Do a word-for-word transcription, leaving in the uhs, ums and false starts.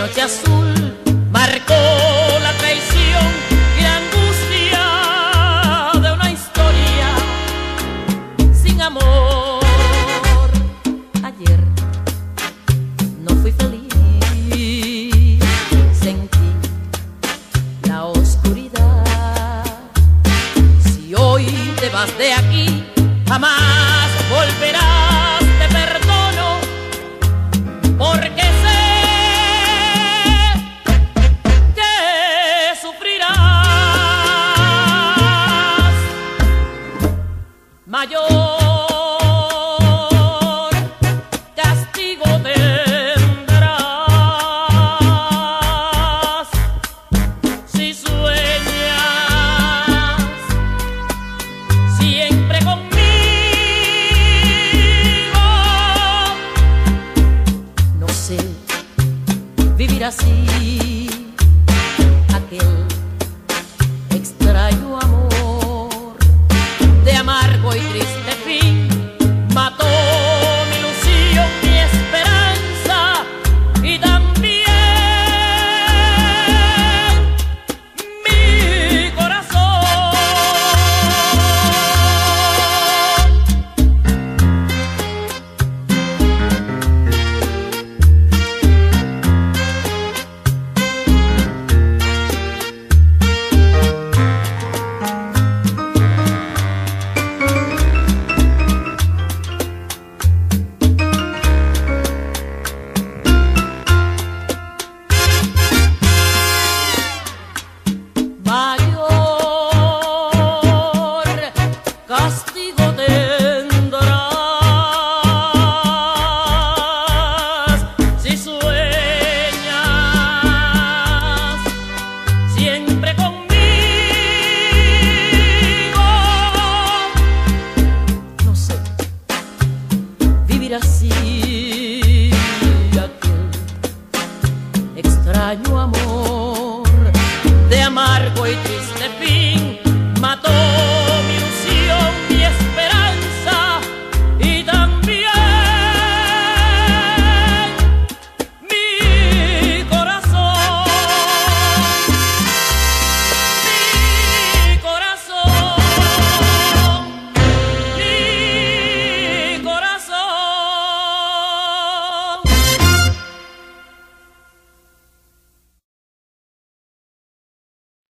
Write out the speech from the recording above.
noche azul marcó la traición y la angustia de una historia sin amor. Ayer no fui feliz, sentí la oscuridad. Si hoy te vas de aquí, jamás volverás, te perdono, porque sé que sufrirás. Mayor castigo tendrás si sueñas siempre conmigo. No sé vivir así, aquel extraño amor de amargo y triste fin mató mi ilusión, mi esperanza y también mi corazón. Mayor castigo tendrás si sueñas siempre conmigo. No sé vivir así, aquel extraño amor de amargo y triste fin